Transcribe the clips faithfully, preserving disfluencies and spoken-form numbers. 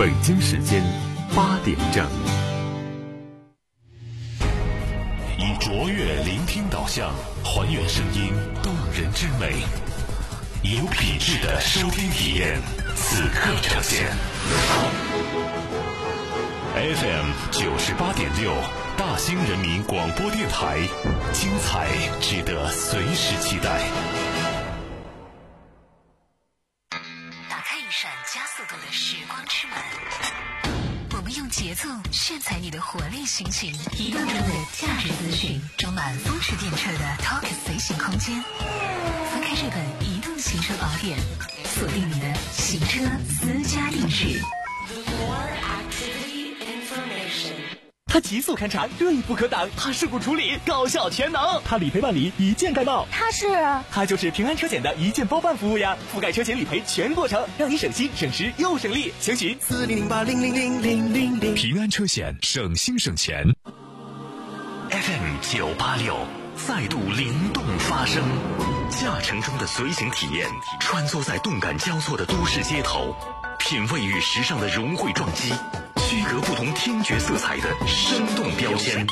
北京时间八点整。 以卓越聆听导向，还原声音动人之美，有品质的收听体验，此刻呈现。F M 九十八点六，大兴人民广播电台，精彩值得随时期待。 打开一扇加速度的时光之门，我们用节奏炫彩你的活力心情，移动中的价值资讯，装满风驰电掣的 Talk 随行空间。翻开这本移动行车宝典，锁定你的行车私家定制。 它极速勘查，锐不可挡；它事故处理，高效全能；它理赔办理，一键盖帽。 它是， 它就是平安车险的一键包办服务呀，覆盖车险理赔全过程，让你省心省时又省力。详询四零零八零零零零零零。 平安车险，省心省钱。F M 九八六，再度灵动发声，驾乘中的随行体验，穿梭在动感交错的都市街头，品味与时尚的融汇撞击。区隔不同听觉色彩的生动标签，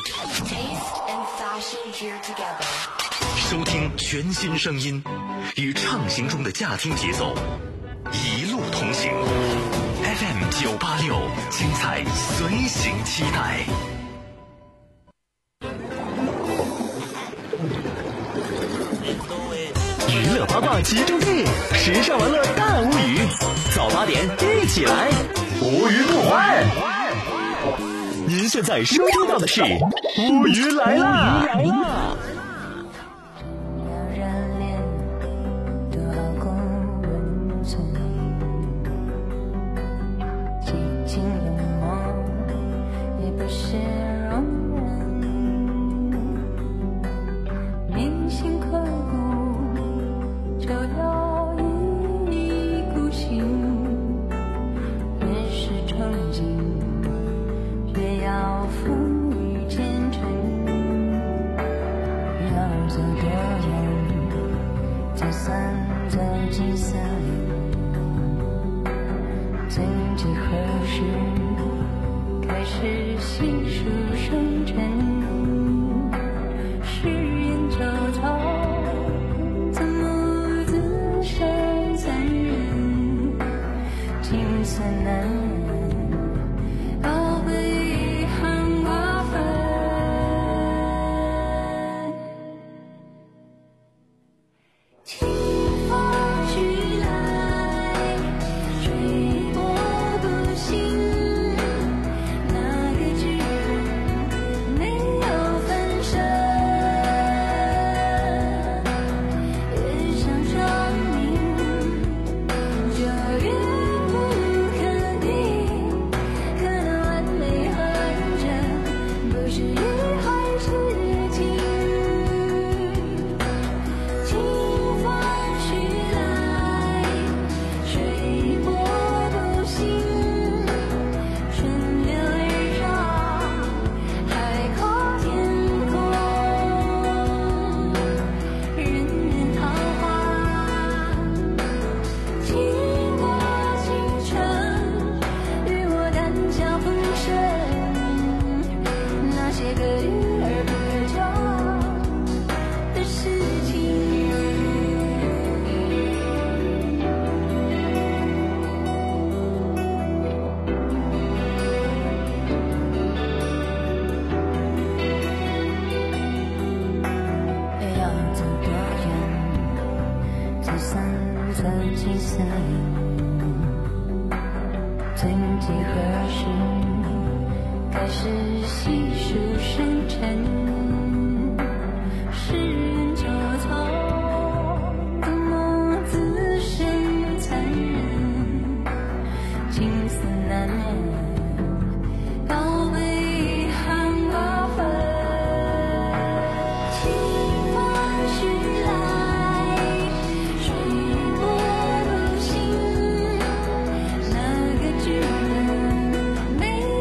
收听全新声音，与畅行中的驾听节奏一路同行。F M 九八六，精彩随行期待。 娱乐八卦集中地，时尚玩乐大无语。早八点一起来，无语不欢。您现在收听到的是无语来啦！来啦！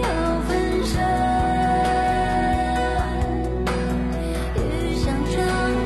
想着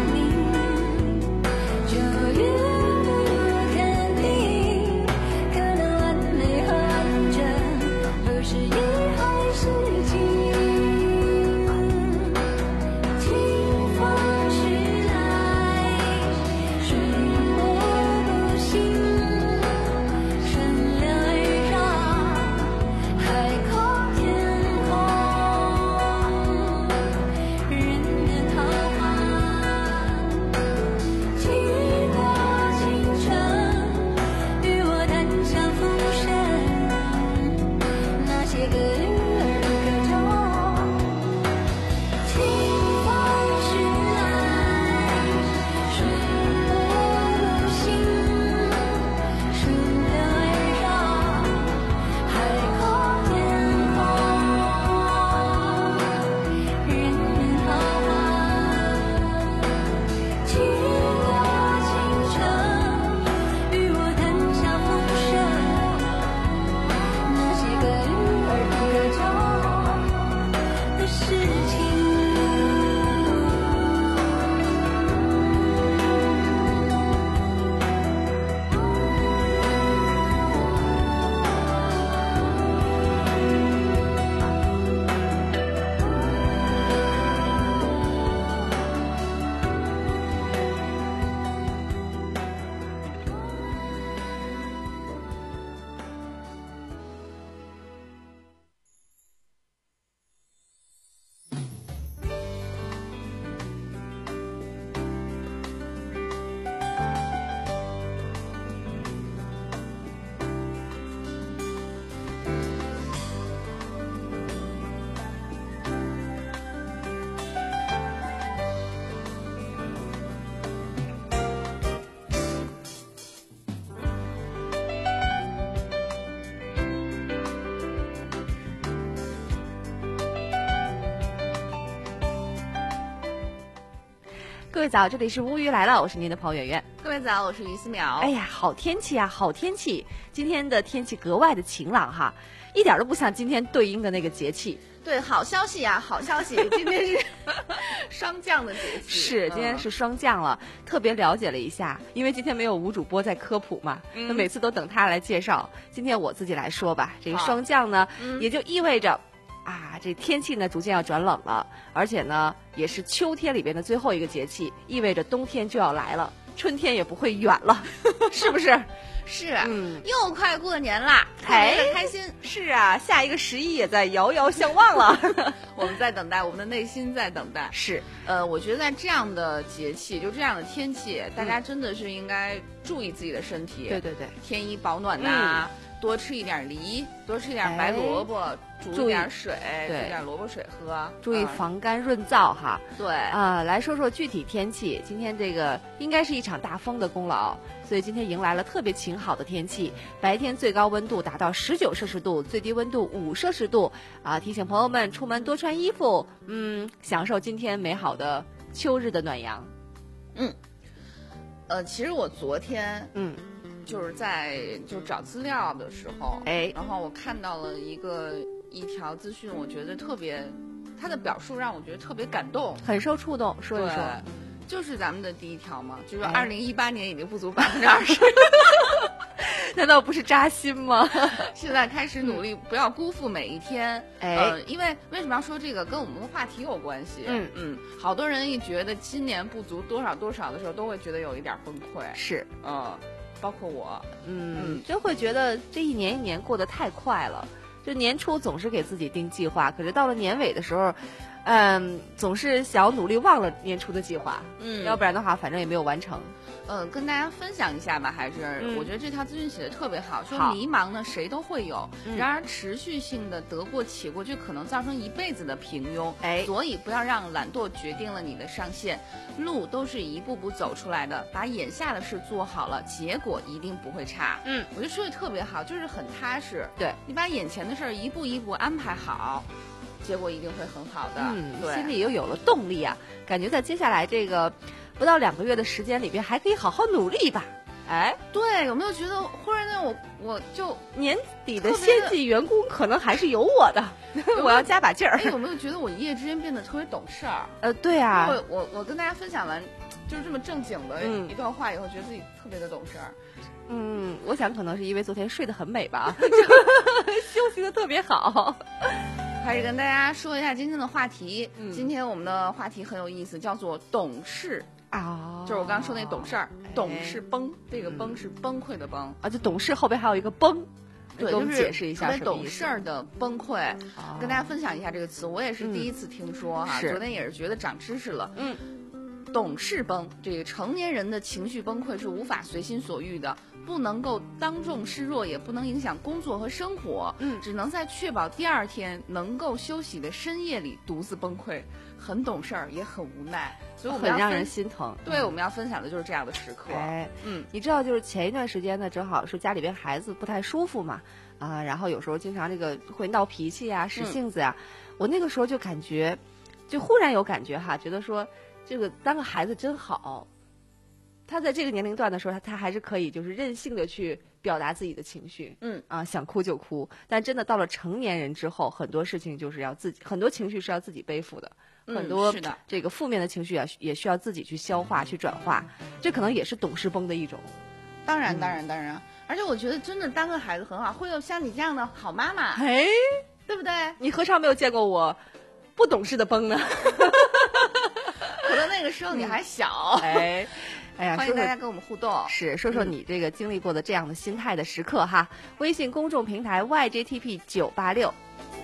各位早，这里是乌鱼来了，我是您的跑圆圆。 各位早，我是于思淼。 哎呀，好天气啊，好天气！今天的天气格外的晴朗哈，一点都不像今天对应的那个节气。 对，好消息呀、啊，好消息！今天是霜降的节气， 是今天是霜降了、嗯。特别了解了一下，因为今天没有吴主播在科普嘛，那、嗯、每次都等他来介绍。今天我自己来说吧，这个霜降呢，嗯、也就意味着。啊，这天气呢逐渐要转冷了，而且呢也是秋天里边的最后一个节气，意味着冬天就要来了，春天也不会远了，是不是？ 是，嗯，又快过年啦，特别的开心。 是啊，下一个十一也在遥遥相望了， 我们在等待，我们的内心在等待。 是， 呃，我觉得在这样的节气，就这样的天气，大家真的是应该注意自己的身体， 对对对， 添衣保暖呐、啊。嗯，多吃一点梨，多吃一点白萝卜，哎、煮一点水，煮一点萝卜水喝， 注意防干润燥哈。 对啊、呃，来说说具体天气。今天这个应该是一场大风的功劳，所以今天迎来了特别晴好的天气。白天最高温度达到十九摄氏度，最低温度五摄氏度啊！提醒朋友们出门多穿衣服，嗯，享受今天美好的秋日的暖阳。 嗯，呃，其实我昨天嗯。 就是在就找资料的时候， 哎， 然后我看到了一个一条资讯，我觉得特别，它的表述让我觉得特别感动， 很受触动。说一说， 就是咱们的第一条嘛，就是二零一八年已经不足百分之二十， 难道不是扎心吗？ 现在开始努力，不要辜负每一天。 哎、 呃，因为为什么要说这个，跟我们的话题有关系。 嗯嗯，好多人一觉得今年不足多少多少的时候，都会觉得有一点崩溃。 是， 嗯。包括我， 嗯，就会觉得这一年一年过得太快了。就年初总是给自己定计划，可是到了年尾的时候，嗯，总是想要努力忘了年初的计划， 嗯， 要不然的话，反正也没有完成。 呃，跟大家分享一下吧，还是、嗯、我觉得这条资讯写的特别好，说迷茫呢谁都会有、嗯，然而持续性的得过且过就可能造成一辈子的平庸， 哎， 所以不要让懒惰决定了你的上限，路都是一步步走出来的，把眼下的事做好了，结果一定不会差。 嗯， 我觉得说的特别好，就是很踏实， 对， 你把眼前的事儿一步一步安排好，结果一定会很好的， 嗯， 对， 心里又有了动力啊，感觉在接下来这个不到两个月的时间里边，还可以好好努力吧。哎， 对，有没有觉得忽然间我我就年底的先进员工可能还是有我的，我要加把劲儿。 哎，有没有觉得我一夜之间变得特别懂事儿？ 呃，对啊， 我我我跟大家分享完就是这么正经的一段话以后，嗯、觉得自己特别的懂事儿。 嗯，我想可能是因为昨天睡得很美吧，休息得特别好。 还是跟大家说一下今天的话题。 嗯、 今天我们的话题很有意思，叫做懂事啊， 就是我刚刚说那懂事儿，哎、懂事崩，这个崩是崩溃的崩、 嗯、啊，就懂事后边还有一个崩。 对， 给我们解释一下什么意思。 懂事儿的崩溃、哦，跟大家分享一下这个词，我也是第一次听说哈、 嗯， 昨天也是觉得长知识了。 嗯， 懂事崩，这个成年人的情绪崩溃是无法随心所欲的，不能够当众示弱，也不能影响工作和生活。 嗯， 只能在确保第二天能够休息的深夜里独自崩溃，很懂事儿，也很无奈。所以我们要很让人心疼。 对、嗯，我们要分享的就是这样的时刻。 哎， 嗯， 你知道，就是前一段时间呢，正好是家里边孩子不太舒服嘛，啊，然后有时候经常这个会闹脾气呀、使性子呀、嗯，我那个时候就感觉，就忽然有感觉哈，觉得说这个当个孩子真好。他在这个年龄段的时候，他他还是可以就是任性的去表达自己的情绪， 嗯啊，想哭就哭。但真的到了成年人之后，很多事情就是要自己，很多情绪是要自己背负的。很多这个负面的情绪啊，也需要自己去消化、去转化，这可能也是懂事崩的一种。 当然，当然，当然。而且我觉得真的当个孩子很好，会有像你这样的好妈妈， 哎， 对不对？ 你何尝没有见过我不懂事的崩呢？ 可能那个时候你还小， 哎。哎呀， 欢迎大家跟我们互动， 是说说你这个经历过的这样的心态的时刻哈。嗯、微信公众平台 Y J T P 九八六。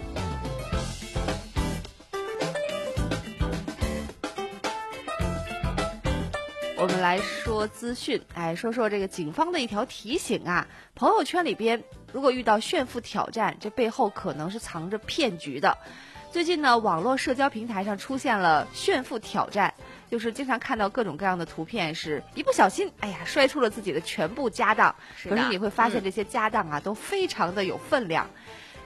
我们来说资讯，哎，说说这个警方的一条提醒啊，朋友圈里边如果遇到炫富挑战，这背后可能是藏着骗局的。最近呢，网络社交平台上出现了炫富挑战，就是经常看到各种各样的图片，是一不小心，哎呀，摔出了自己的全部家当。可是你会发现这些家当啊、嗯、都非常的有分量。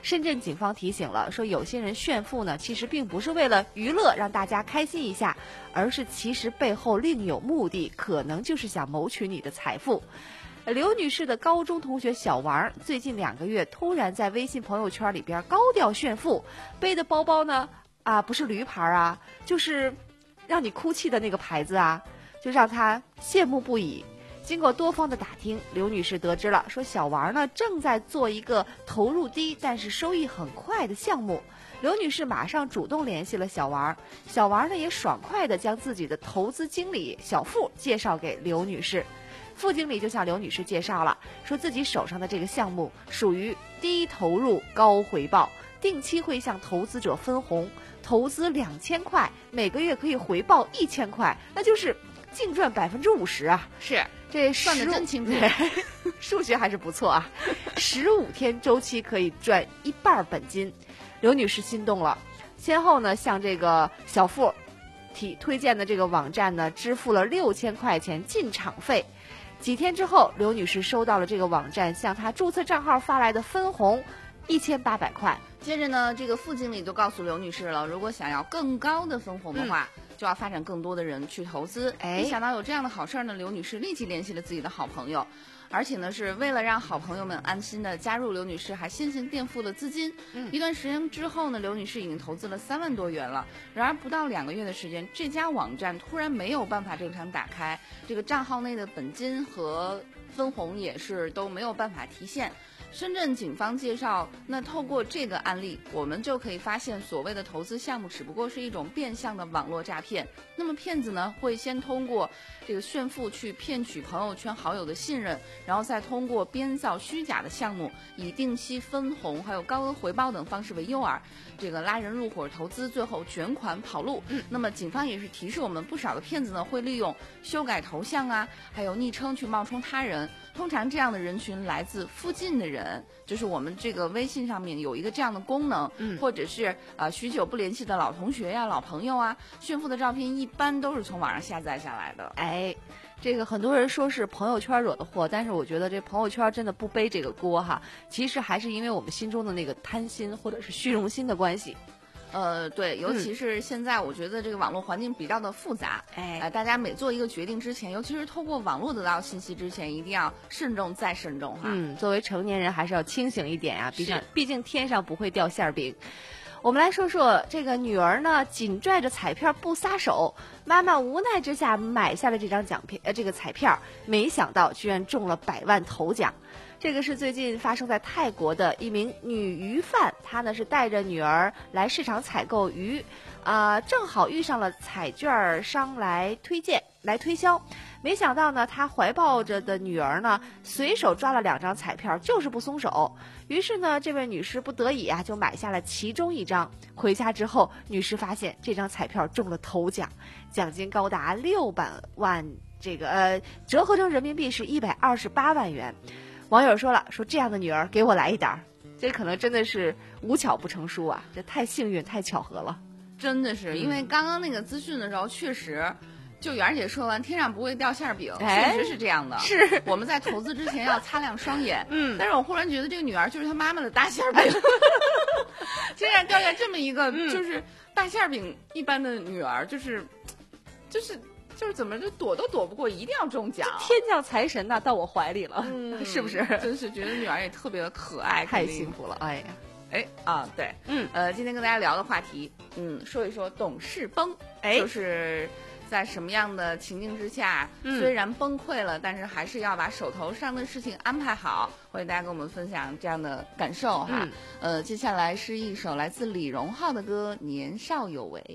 深圳警方提醒了，说有些人炫富呢，其实并不是为了娱乐让大家开心一下，而是其实背后另有目的，可能就是想谋取你的财富。刘女士的高中同学小王最近两个月突然在微信朋友圈里边高调炫富，背的包包呢啊不是驴牌啊，就是让你哭泣的那个牌子啊，就让她羡慕不已。经过多方的打听，刘女士得知了，说小王呢正在做一个投入低但是收益很快的项目。刘女士马上主动联系了小王，小王呢也爽快地将自己的投资经理小付介绍给刘女士。副经理就向刘女士介绍了，说自己手上的这个项目属于低投入高回报，定期会向投资者分红，投资两千块，每个月可以回报一千块，那就是净赚百分之五十啊！ 是， 这算得真清楚， 数学还是不错啊。十五天周期可以赚一半本金，刘女士心动了，先后呢向这个小付提推荐的这个网站呢支付了六千块钱进场费。几天之后，刘女士收到了这个网站向她注册账号发来的分红一千八百块。 接着呢，这个副经理就告诉刘女士了，如果想要更高的分红的话，嗯、就要发展更多的人去投资。哎，一想到有这样的好事儿呢，刘女士立即联系了自己的好朋友，而且呢，是为了让好朋友们安心的加入，刘女士还先行垫付了资金。嗯，一段时间之后呢，刘女士已经投资了三万多元了。然而不到两个月的时间，这家网站突然没有办法正常打开，这个账号内的本金和分红也是都没有办法提现。深圳警方介绍，那透过这个案例，我们就可以发现，所谓的投资项目只不过是一种变相的网络诈骗。那么骗子呢，会先通过这个炫富去骗取朋友圈好友的信任，然后再通过编造虚假的项目，以定期分红还有高额回报等方式为诱饵，这个拉人入伙投资，最后卷款跑路。嗯，那么警方也是提示我们，不少的骗子呢会利用修改头像啊，还有昵称去冒充他人。通常这样的人群来自附近的人，就是我们这个微信上面有一个这样的功能，嗯，或者是呃许久不联系的老同学呀、老朋友啊，炫富的照片一般都是从网上下载下来的。 哎，这个很多人说是朋友圈惹的祸，但是我觉得这朋友圈真的不背这个锅哈，其实还是因为我们心中的那个贪心或者是虚荣心的关系。 呃，对，尤其是现在，我觉得这个网络环境比较的复杂，哎、呃，大家每做一个决定之前，尤其是透过网络得到信息之前，一定要慎重再慎重哈。 嗯，作为成年人还是要清醒一点啊，毕竟毕竟天上不会掉馅饼。我们来说说这个女儿呢，紧拽着彩票不撒手，妈妈无奈之下买下了这张奖票，呃，这个彩票，没想到居然中了百万头奖。这个是最近发生在泰国的一名女鱼贩，她呢是带着女儿来市场采购鱼，啊、呃，正好遇上了彩券商来推荐、来推销。没想到呢，她怀抱着的女儿呢，随手抓了两张彩票，就是不松手。于是呢，这位女士不得已啊，就买下了其中一张。回家之后，女士发现这张彩票中了头奖，奖金高达六百万，这个呃，折合成人民币是一百二十八万元。网友说了，说这样的女儿给我来一点儿，这可能真的是无巧不成书啊，这太幸运太巧合了， 真的是。因为刚刚那个资讯的时候，确实就媛儿姐说完天上不会掉馅饼， 哎、 确实是这样的。 是我们在投资之前要擦亮双眼， 嗯， 但是我忽然觉得这个女儿就是她妈妈的大馅饼，天上掉下这么一个、嗯、就是大馅饼一般的女儿，就是就是。就是怎么就躲都躲不过，一定要中奖！ 天降财神呐、啊，到我怀里了， 嗯， 是不是？ 真是觉得女儿也特别的可爱， 太幸福了！哎呀， 哎啊，对，嗯，呃，今天跟大家聊的话题，嗯，说一说懂事崩， 哎， 就是在什么样的情境之下，嗯、虽然崩溃了，但是还是要把手头上的事情安排好。欢迎大家跟我们分享这样的感受哈。嗯、呃，接下来是一首来自李荣浩的歌《年少有为》。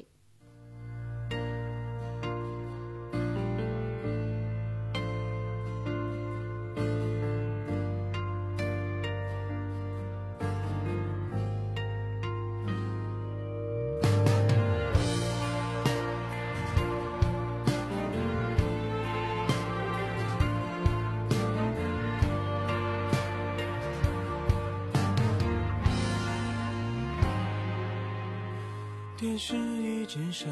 电视已健身，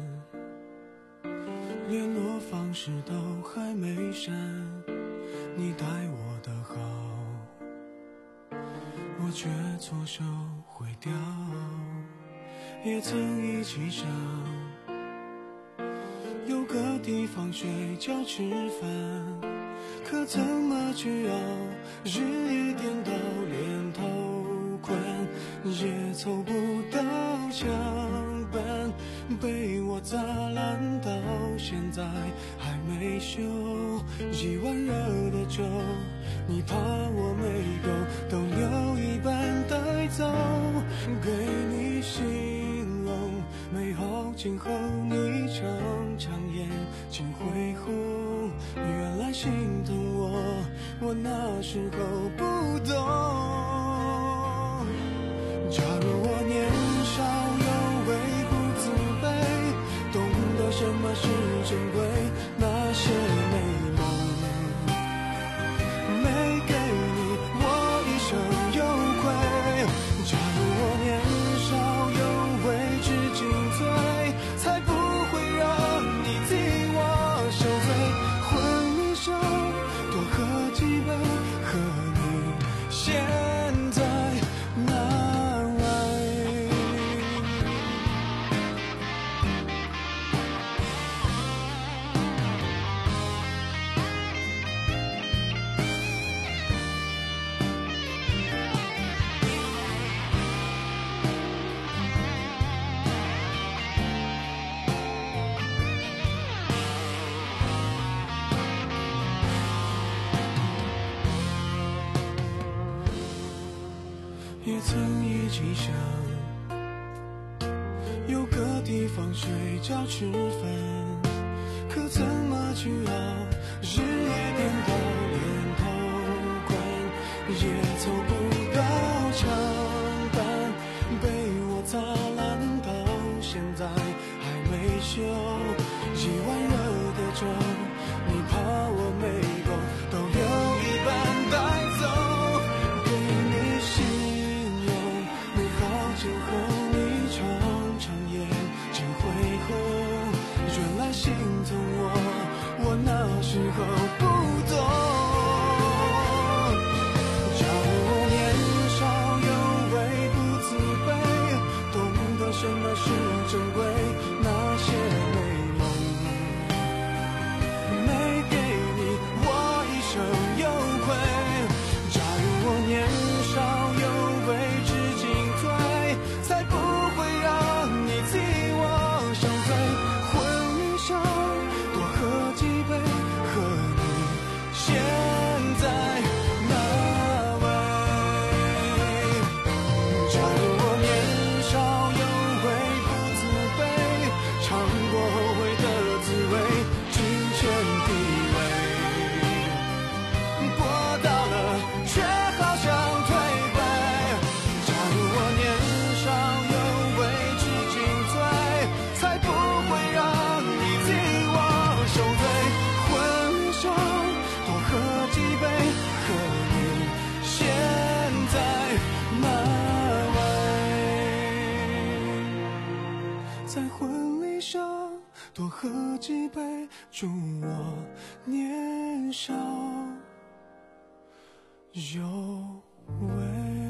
联络方式都还没删，你待我的好，我却错手毁掉，也曾一起想有个地方睡觉吃饭，可怎么去熬，日夜颠倒，连头困也凑不到墙板，被我砸烂到现在还没修。一碗热的粥，你怕我没够，都留一半带走，给你形容美好今后，你常常眼睛会红，原来心疼我，我那时候不懂。假如我年少有为不自卑，懂得什么是珍贵，那些美梦没给你，我一生有愧。假如我年少有为知进退，才不会让你替我受罪。婚礼上多喝几杯，和你现在难为。也曾一起想有个地方睡觉吃饭，可怎么去熬，日夜颠倒，连头困也凑不到墙板，被我砸烂到现在还没修。一碗热的粥，你怕我没够，都留一半带走，给你形容美好今后，你常常眼睛会红，原来心疼我，我那时候不懂。假如我年少有为不自卑，懂得什么是珍贵，那些美梦没给你，我一生有愧。假如我年少有为知进退，才不会让你替我受罪。婚礼上多喝几杯，和你现在难为。假如我年少有为不自卑，尝过后悔的滋味，金钱地位博到了，却好像退回。假如我年少有为知进退，才不会让你替我受罪。婚礼上多喝几杯，和你现在难为。在婚礼上多喝几杯，祝我年少有为。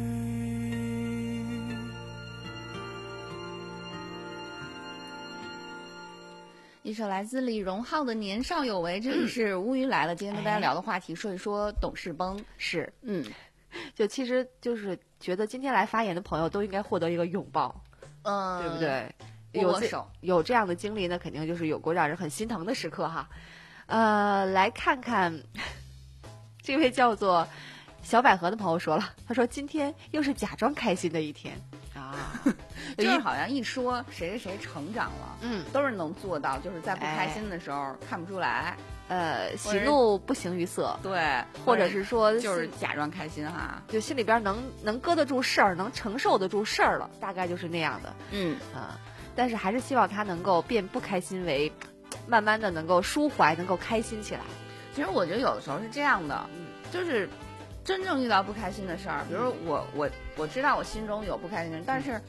一首来自李荣浩的《年少有为》，这里是乌鱼来了。今天跟大家聊的话题，说一说懂事崩。 是， 嗯， 就其实就是觉得今天来发言的朋友都应该获得一个拥抱， 嗯， 对不对？ 握有这握手有这样的经历呢，肯定就是有过让人很心疼的时刻哈。呃，来看看这位叫做小百合的朋友说了，他说今天又是假装开心的一天啊， 就是好像一说谁谁谁成长了， 嗯， 都是能做到，就是在不开心的时候看不出来， 呃，喜怒不形于色， 对， 或者是说就是假装开心哈， 就心里边能能搁得住事儿，能承受得住事儿了，大概就是那样的， 嗯啊，但是还是希望他能够变不开心为，慢慢的能够抒怀，能够开心起来。 其实我觉得有的时候是这样的， 嗯， 就是真正遇到不开心的事儿，比如我我我知道我心中有不开心的事，但是。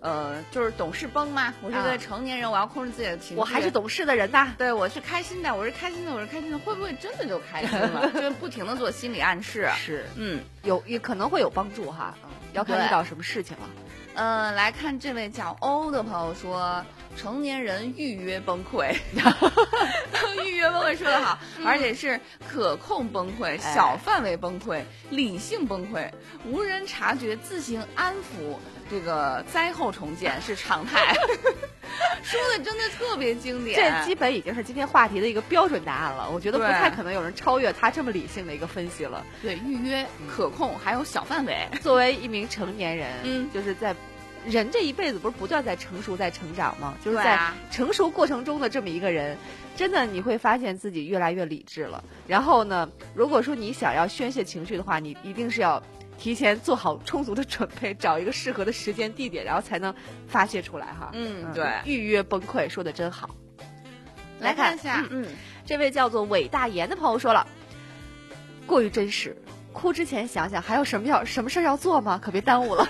呃，就是懂事崩嘛。我是个成年人，我要控制自己的情绪。 我还是懂事的人呐。 对，我是开心的，我是开心的，我是开心的，会不会真的就开心了？就是不停的做心理暗示。 是， 嗯， 有也可能会有帮助哈。嗯，要看遇到什么事情了。 呃，来看这位叫欧的朋友说，成年人预约崩溃，预约崩溃说得好，而且是可控崩溃、小范围崩溃、理性崩溃，无人察觉，自行安抚，这个灾后重建是常态。说的真的特别经典， 这基本已经是今天话题的一个标准答案了。我觉得不太可能有人超越他这么理性的一个分析了。 对，预约、可控，还有小范围。 作为一名成年人， 嗯， 就是在人这一辈子不是不断在成熟、在成长吗？就是在成熟过程中的这么一个人，真的你会发现自己越来越理智了。然后呢，如果说你想要宣泄情绪的话，你一定是要提前做好充足的准备，找一个适合的时间地点，然后才能发泄出来哈。 嗯，对， 预约崩溃说的真好。 来看一下， 嗯，嗯这位叫做韦大言的朋友说了，过于真实，哭之前想想还有什么要什么事要做吗？可别耽误了。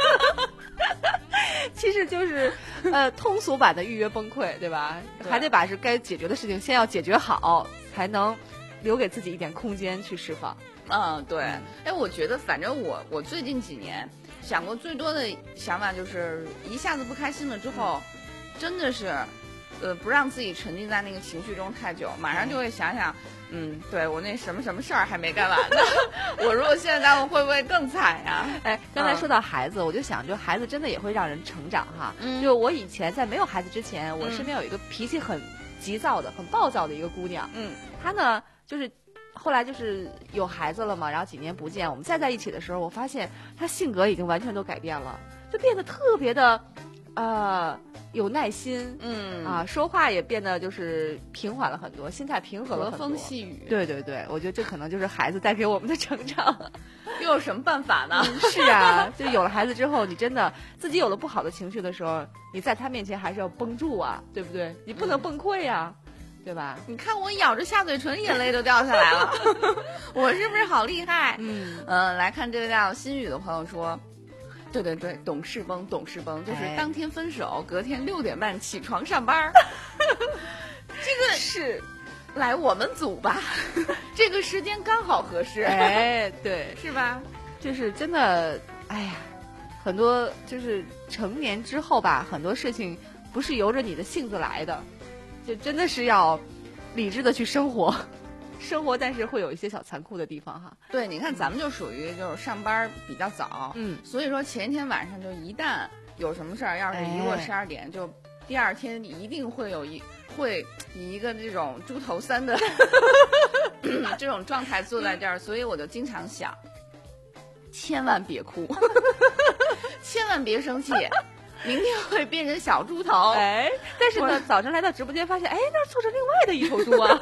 其实就是呃通俗版的预约崩溃，对吧？对，还得把是该解决的事情先要解决好，才能留给自己一点空间去释放。 嗯，对。哎，我觉得反正我我最近几年想过最多的想法就是一下子不开心了之后，真的是呃不让自己沉浸在那个情绪中太久，马上就会想想，嗯，对我那什么什么事儿还没干完呢，我如果现在干，我会不会更惨呀？ 哎，刚才说到孩子，嗯、我就想，就孩子真的也会让人成长哈。 嗯， 就我以前在没有孩子之前，我身边有一个脾气很急躁的、很暴躁的一个姑娘。 嗯， 她呢就是。后来就是有孩子了嘛，然后几年不见，我们再在一起的时候，我发现她性格已经完全都改变了，就变得特别的，呃，有耐心， 嗯啊，说话也变得就是平缓了很多，心态平和了很多， 和风细雨。 对对对，我觉得这可能就是孩子带给我们的成长。 又有什么办法呢？ 嗯、是啊，就有了孩子之后，你真的自己有了不好的情绪的时候，你在他面前还是要绷住啊，对不对？你不能崩溃呀、啊。嗯对吧？ 你看我咬着下嘴唇，眼泪都掉下来了，我是不是好厉害？ 嗯嗯、呃，来看这个叫心雨的朋友说，对对对，懂事崩，懂事崩，就是当天分手，隔天六点半起床上班。这个是来我们组吧，这个时间刚好合适。 哎，对， 是吧？ 就是真的，哎呀，很多就是成年之后吧，很多事情不是由着你的性子来的。就真的是要理智的去生活，生活，但是会有一些小残酷的地方哈。 对，你看咱们就属于就是上班比较早， 嗯， 所以说前一天晚上就一旦有什么事儿，要是一过十二点，哎、就第二天一定会有一会以一个这种猪头三的这种状态坐在这儿，所以我就经常想，千万别哭，千万别生气。明天会变成小猪头， 哎，但是呢，早晨来到直播间发现，哎，那儿坐着另外的一头猪啊，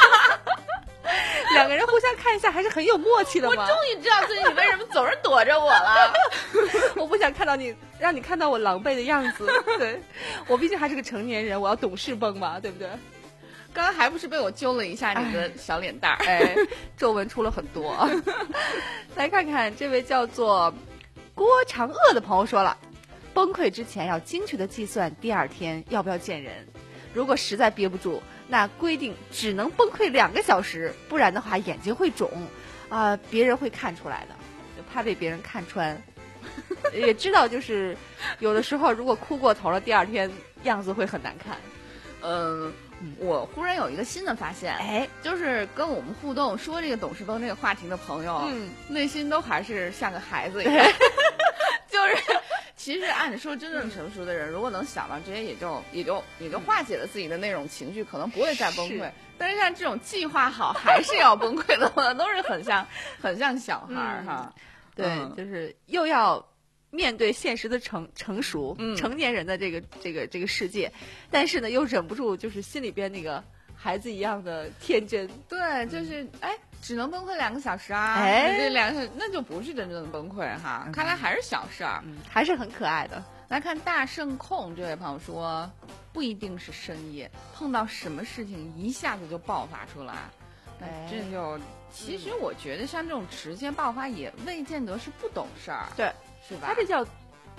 两个人互相看一下，还是很有默契的嘛。 我终于知道自己为什么总是躲着我了， 我不想看到你，让你看到我狼狈的样子。对，我毕竟还是个成年人，我要懂事崩嘛，对不对？ 刚刚还不是被我揪了一下你的小脸蛋儿， 哎，皱纹出了很多。来看看这位叫做郭长鄂的朋友说了。崩溃之前要精确的计算第二天要不要见人，如果实在憋不住，那规定只能崩溃两个小时，不然的话眼睛会肿，啊、呃，别人会看出来的，就怕被别人看穿。也知道就是有的时候如果哭过头了，第二天样子会很难看。 嗯，我忽然有一个新的发现， 哎， 就是跟我们互动说这个懂事崩这个话题的朋友， 嗯， 内心都还是像个孩子一样，就是其实按理说真正成熟的人，如果能想到这些，也就也就也就化解了自己的那种情绪，可能不会再崩溃。但是像这种计划好还是要崩溃的话，都是很像很像小孩儿、嗯、哈。 对、嗯，就是又要面对现实的成成熟、嗯、成年人的这个这个这个世界，但是呢又忍不住就是心里边那个孩子一样的天真。 对，就是哎，只能崩溃两个小时啊！ 哎， 这两个小时那就不是真正的崩溃哈，嗯、看来还是小事儿、 嗯，还是很可爱的。 来看大圣控这位朋友说，不一定是深夜，碰到什么事情一下子就爆发出来，哎，这就其实我觉得像这种直接爆发也未见得是不懂事儿， 对， 是吧？ 他这叫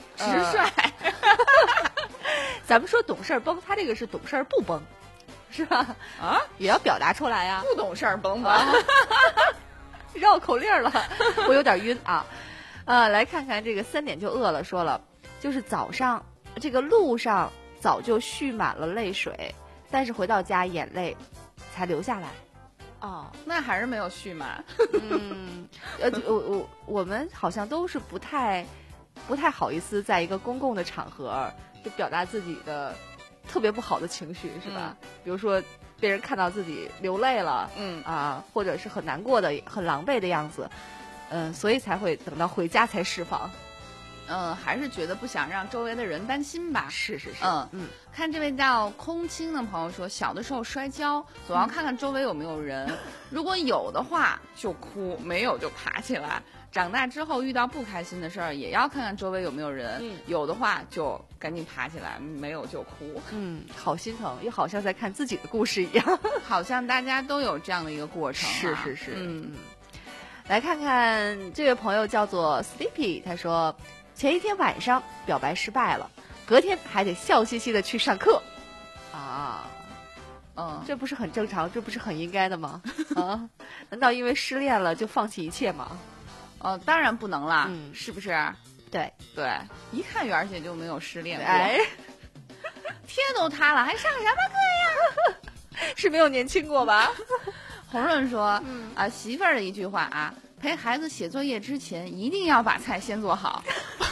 直率。呃、 咱们说懂事儿崩，他这个是懂事儿不崩，是吧？啊，也要表达出来呀、啊。 不懂事儿崩吧？ 绕口令了，我有点晕啊。呃，来看看这个三点就饿了，说了，就是早上这个路上早就蓄满了泪水，但是回到家眼泪才流下来。 哦，那还是没有蓄满。 嗯，呃，我我我们好像都是不太不太好意思在一个公共的场合就表达自己的特别不好的情绪，是吧？嗯、比如说别人看到自己流泪了，嗯啊，或者是很难过的、很狼狈的样子，嗯，所以才会等到回家才释放。 嗯，还是觉得不想让周围的人担心吧。 是是是。 嗯嗯，看这位叫空清的朋友说，小的时候摔跤，总要看看周围有没有人，嗯、如果有的话就哭，没有就爬起来。长大之后遇到不开心的事儿，也要看看周围有没有人，嗯、有的话就赶紧爬起来，没有就哭。 嗯，好心疼，又好像在看自己的故事一样， 好像大家都有这样的一个过程、啊。 是是是。 嗯嗯，来看看这位朋友叫做 Sleepy， 他说。前一天晚上表白失败了，隔天还得笑嘻嘻的去上课，啊，嗯，这不是很正常，这不是很应该的吗？啊，难道因为失恋了就放弃一切吗？ 哦，当然不能啦， 嗯， 是不是？ 对对，一看媛儿姐就没有失恋过， 哎， 天都塌了，还上什么课呀？是没有年轻过吧？ 红润说，嗯、啊，媳妇儿的一句话啊。陪孩子写作业之前，一定要把菜先做好，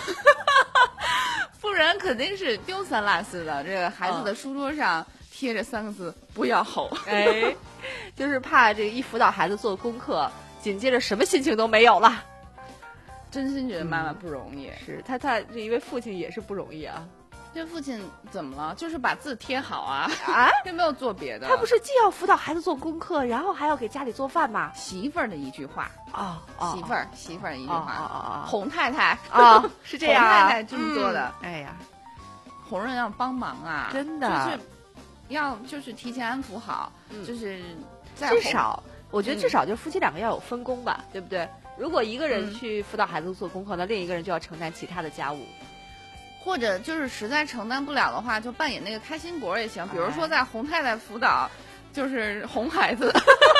不然肯定是丢三落四的。这个孩子的书桌上贴着三个字“不要吼”， 哎，就是怕这个一辅导孩子做功课，紧接着什么心情都没有了。 真心觉得妈妈不容易， 嗯、是他他这一位父亲也是不容易啊。 这父亲怎么了？就是把字贴好啊啊，又没有做别的。 他不是既要辅导孩子做功课，然后还要给家里做饭吗？ 媳妇儿的一句话啊， 哦、媳妇儿媳妇儿的一句话啊啊啊！ 洪太太啊，是这样、啊， 洪太太这么做的。 嗯、哎呀， 红润要帮忙啊， 真的， 就是要就是提前安抚好，嗯、就是在至少我觉得至少就夫妻两个要有分工吧，嗯、对不对？如果一个人去辅导孩子做功课，那、嗯、另一个人就要承担其他的家务。 或者就是实在承担不了的话，就扮演那个开心果也行。比如说在洪太太辅导，就是哄孩子。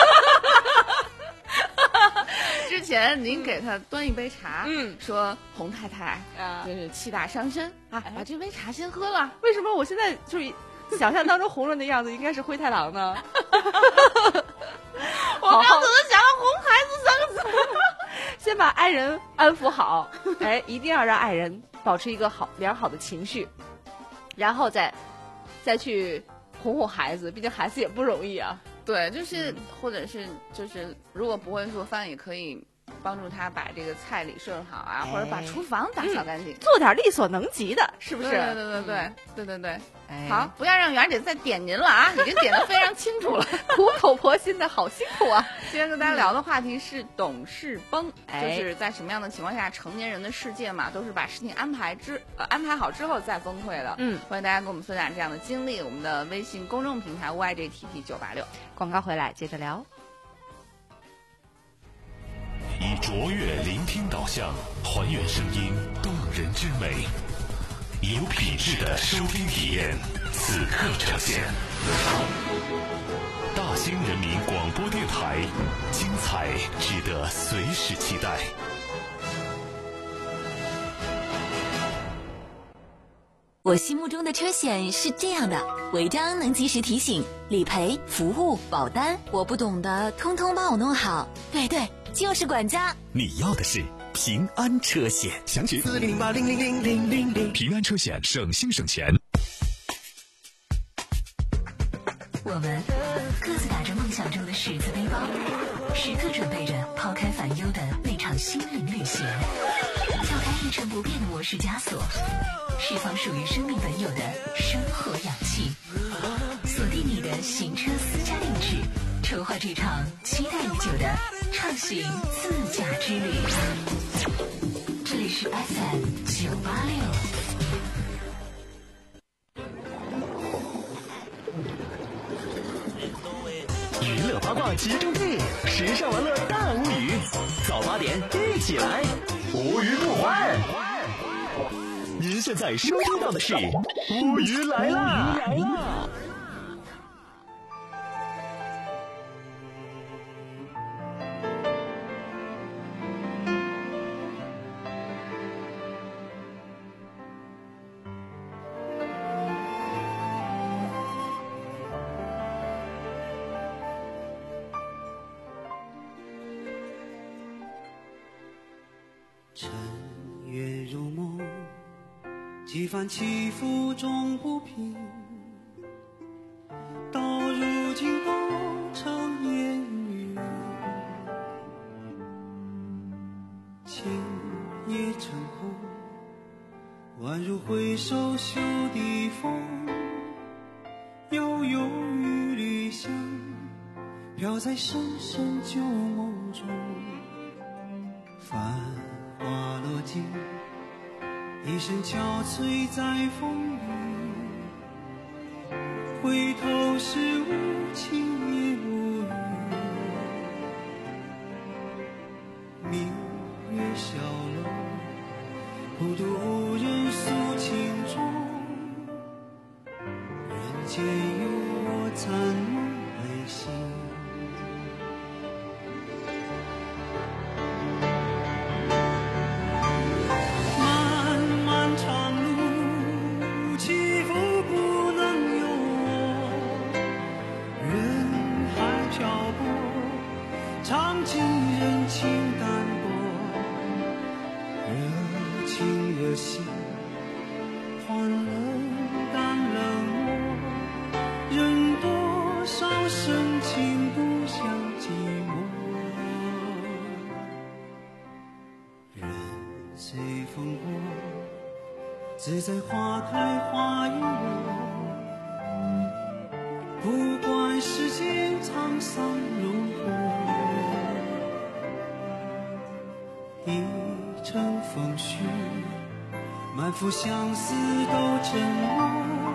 之前您给他端一杯茶，嗯，说洪太太啊，就是气大伤身啊，把这杯茶先喝了。 为什么我现在就是想象当中红润的样子应该是灰太狼呢？ 我刚怎么想到哄孩子三个字？ 先把爱人安抚好，哎，一定要让爱人保持一个好良好的情绪，然后再再去哄哄孩子，毕竟孩子也不容易啊。 对，就是、嗯、或者是就是如果不会做饭，也可以帮助他把这个菜理顺好啊，哎、或者把厨房打扫干净、 嗯，做点力所能及的，是不是？ 对对对对对、嗯、对对对。哎、好，不要让媛姐再点您了啊，已经点得非常清楚了， 苦口婆心的好辛苦啊。 今天跟大家聊的话题是懂事崩，哎、就是在什么样的情况下，成年人的世界嘛，都是把事情安排之呃安排好之后再崩溃的。嗯，欢迎大家跟我们分享这样的经历，我们的微信公众平台 Y J T T 九八六。 广告回来接着聊。 以卓越聆听导向，还原声音动人之美，有品质的收听体验，此刻呈现。大兴人民广播电台，精彩值得随时期待。 我心目中的车险是这样的：违章能及时提醒，理赔、服务、保单，我不懂的通通帮我弄好。对对，就是管家。 你要的是平安车险，详询四零零八零零零零零零。 平安车险，省心省钱。 我们各自打着梦想中的十字背包，时刻准备着抛开烦忧的那场心灵旅行，跳开一成不变的模式枷锁，释放属于生命本有的生活氧气，锁定你的行车私家定制，筹划这场期待已久的畅行自驾之旅。这里是 F M 九八六。 娱乐八卦集中地，时尚玩乐大无语，早八点一起来，无语不欢。 您现在收听到的是乌鱼来啦！来啦！ 尘缘如梦，几番起伏终不平，到如今都成烟云。千叶成空，宛如回首袖底风，悠悠雨里香，飘在深深旧梦中。繁花落尽，一身憔悴在风雨，回头是无情也无语。明月小楼，孤独无人诉情衷，人间有我残梦未醒。尝尽人情淡薄，热情热心，换冷淡冷漠。人多少深情独享寂寞，人随风过，自在花开花又落。不管世间沧桑如何，一程风絮，满腹相思都沉默，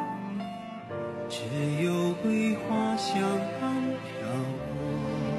只有桂花香飘过。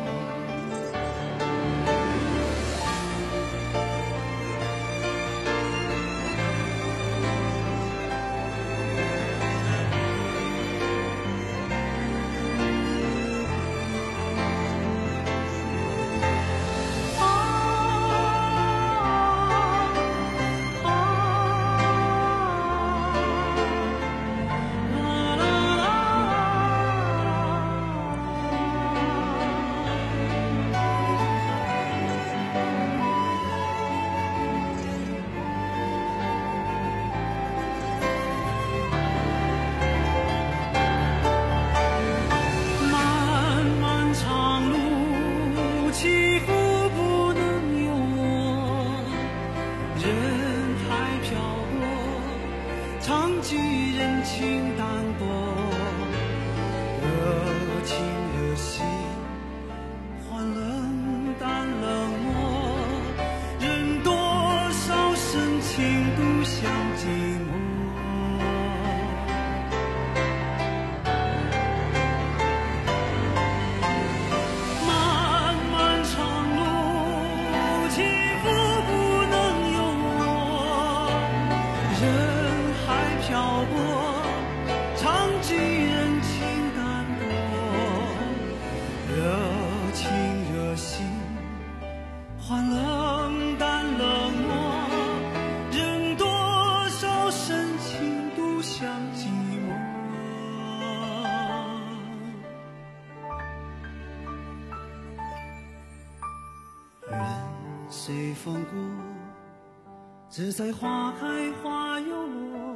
随风过，自在花开花又落。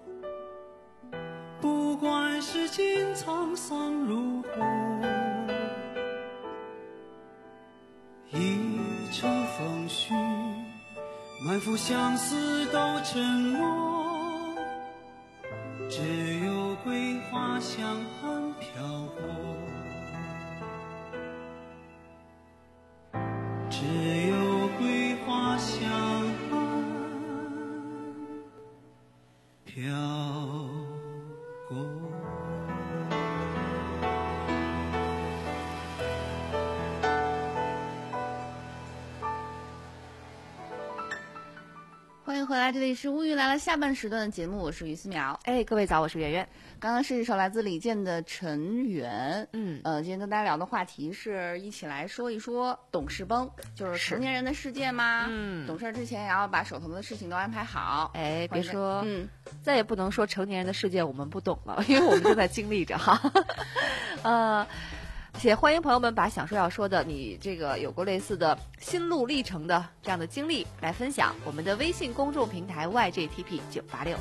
不管世间沧桑如何，一程风絮，满腹相思都沉默，只有桂花香飘过，只有桂花香飘过。 欢迎回来，这里是乌鱼来了下半时段的节目，我是于思苗。 哎，各位早，我是圆圆。 刚刚是一首来自李健的《尘缘》。 嗯， 呃，今天跟大家聊的话题是一起来说一说懂事崩，就是成年人的世界嘛。 嗯， 懂事之前也要把手头的事情都安排好。 哎，别说， 嗯， 再也不能说成年人的世界我们不懂了，因为我们正在经历着哈。呃。且欢迎朋友们把想说要说的，你这个有过类似的心路历程的这样的经历来分享，我们的微信公众平台 Y J T P 九八六。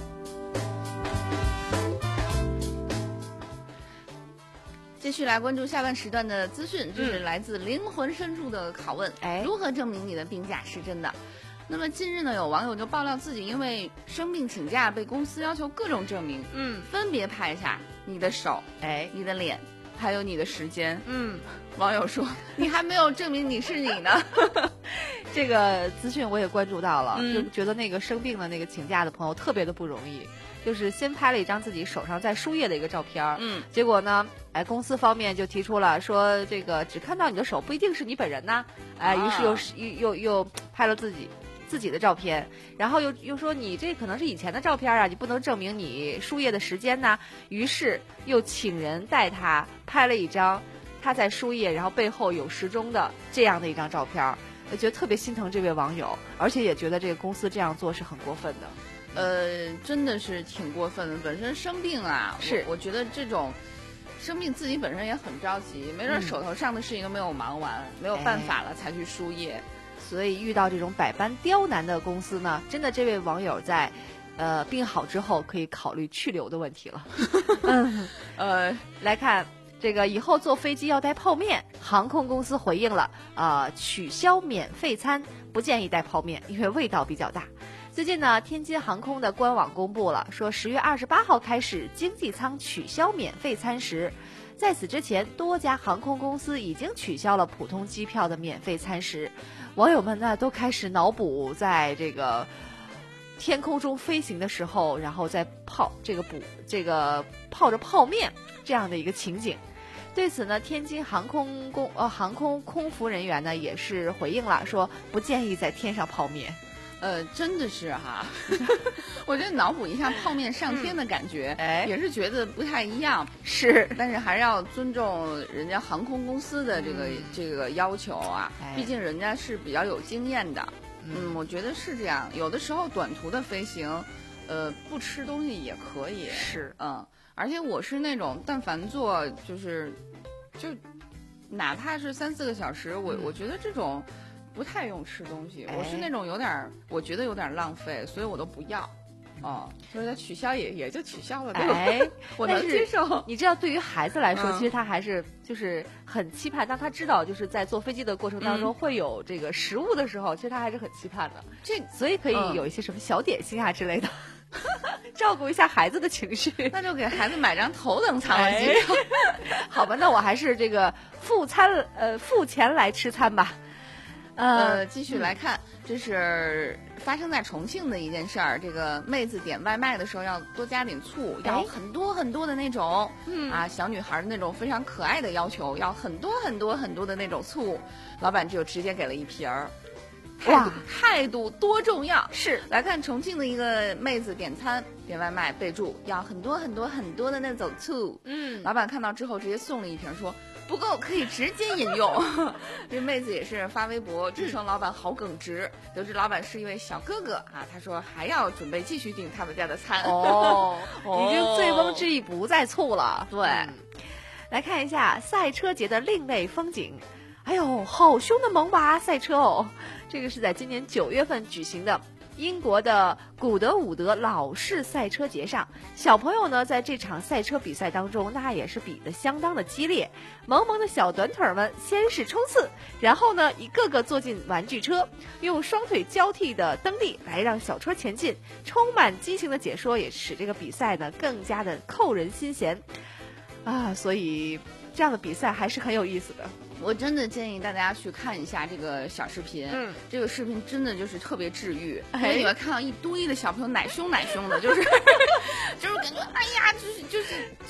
继续来关注下半时段的资讯，这是来自灵魂深处的拷问。哎、嗯，如何证明你的病假是真的？那么近日呢，有网友就爆料自己因为生病请假被公司要求各种证明，嗯，分别拍下你的手，哎，你的脸。还有你的时间，嗯，网友说你还没有证明你是你呢。 这个资讯我也关注到了，嗯、就觉得那个生病的那个请假的朋友特别的不容易，就是先拍了一张自己手上在输液的一个照片，嗯，结果呢，哎，公司方面就提出了说这个只看到你的手不一定是你本人呐，哎，于是又又又又拍了自己。自己的照片，然后又又说你这可能是以前的照片啊，你不能证明你输液的时间呢。于是又请人带他拍了一张他在输液，然后背后有时钟的这样的一张照片。我觉得特别心疼这位网友，而且也觉得这个公司这样做是很过分的。 呃，真的是挺过分的。本身生病啊， 是我, 我觉得这种生病自己本身也很着急，没准手头上的事情都没有忙完，嗯、没有办法了才去输液。 所以遇到这种百般刁难的公司呢，真的这位网友在，呃，病好之后可以考虑去留的问题了。嗯，呃，来看这个以后坐飞机要带泡面，航空公司回应了，呃，取消免费餐，不建议带泡面，因为味道比较大。最近呢，天津航空的官网公布了，说十月二十八号开始，经济舱取消免费餐食。在此之前，多家航空公司已经取消了普通机票的免费餐食。网友们呢都开始脑补在这个天空中飞行的时候，然后再泡这个补这个泡着泡面这样的一个情景。对此呢，天津航空公呃航空空服人员呢也是回应了，说不建议在天上泡面。 呃，真的是哈，我觉得脑补一下泡面上天的感觉，哎、嗯，也是觉得不太一样。 是， 但是还是要尊重人家航空公司的这个、嗯、这个要求啊，哎、毕竟人家是比较有经验的。嗯, 嗯，我觉得是这样。有的时候短途的飞行，呃，不吃东西也可以。 是， 嗯，而且我是那种，但凡坐就是就哪怕是三四个小时，我、嗯、我觉得这种。不太用吃东西，我是那种有点，我觉得有点浪费，所以我都不要。哦，所以它取消也也就取消了，对吧？ 哎， 我能接受。 你知道，对于孩子来说，嗯、其实他还是就是很期盼。当他知道就是在坐飞机的过程当中会有这个食物的时候，嗯、其实他还是很期盼的。这所以可以有一些什么小点心啊之类的，嗯、照顾一下孩子的情绪。 那就给孩子买张头等舱的机票。 哎、好吧，那我还是这个付餐呃付钱来吃餐吧。 呃，继续来看，嗯、这是发生在重庆的一件事儿。这个妹子点外卖的时候要多加点醋，要很多很多的那种，嗯啊，小女孩的那种非常可爱的要求，要很多很多很多的那种醋。老板就直接给了一瓶儿。态度态度多重要！是来看重庆的一个妹子点餐点外卖，备注要很多很多很多的那种醋。嗯，老板看到之后直接送了一瓶，说不够可以直接饮用。这妹子也是发微博支称老板好耿直，得知老板是一位小哥哥啊，他说还要准备继续订他们家的餐。 哦，已经醉翁之意不在醋了。 对，嗯、 来看一下赛车节的另类风景。哎呦，好凶的猛犸赛车哦！这个是在今年九月份举行的英国的古德伍德老式赛车节上，小朋友呢在这场赛车比赛当中，那也是比得相当的激烈。萌萌的小短腿们先是冲刺，然后呢一个个坐进玩具车，用双腿交替的蹬地来让小车前进。充满激情的解说也使这个比赛呢更加的扣人心弦啊！所以这样的比赛还是很有意思的。 我真的建议大家去看一下这个小视频，嗯，这个视频真的就是特别治愈，因为你会看到一堆的小朋友奶凶奶凶的，就是就是感觉哎呀，就是就是就是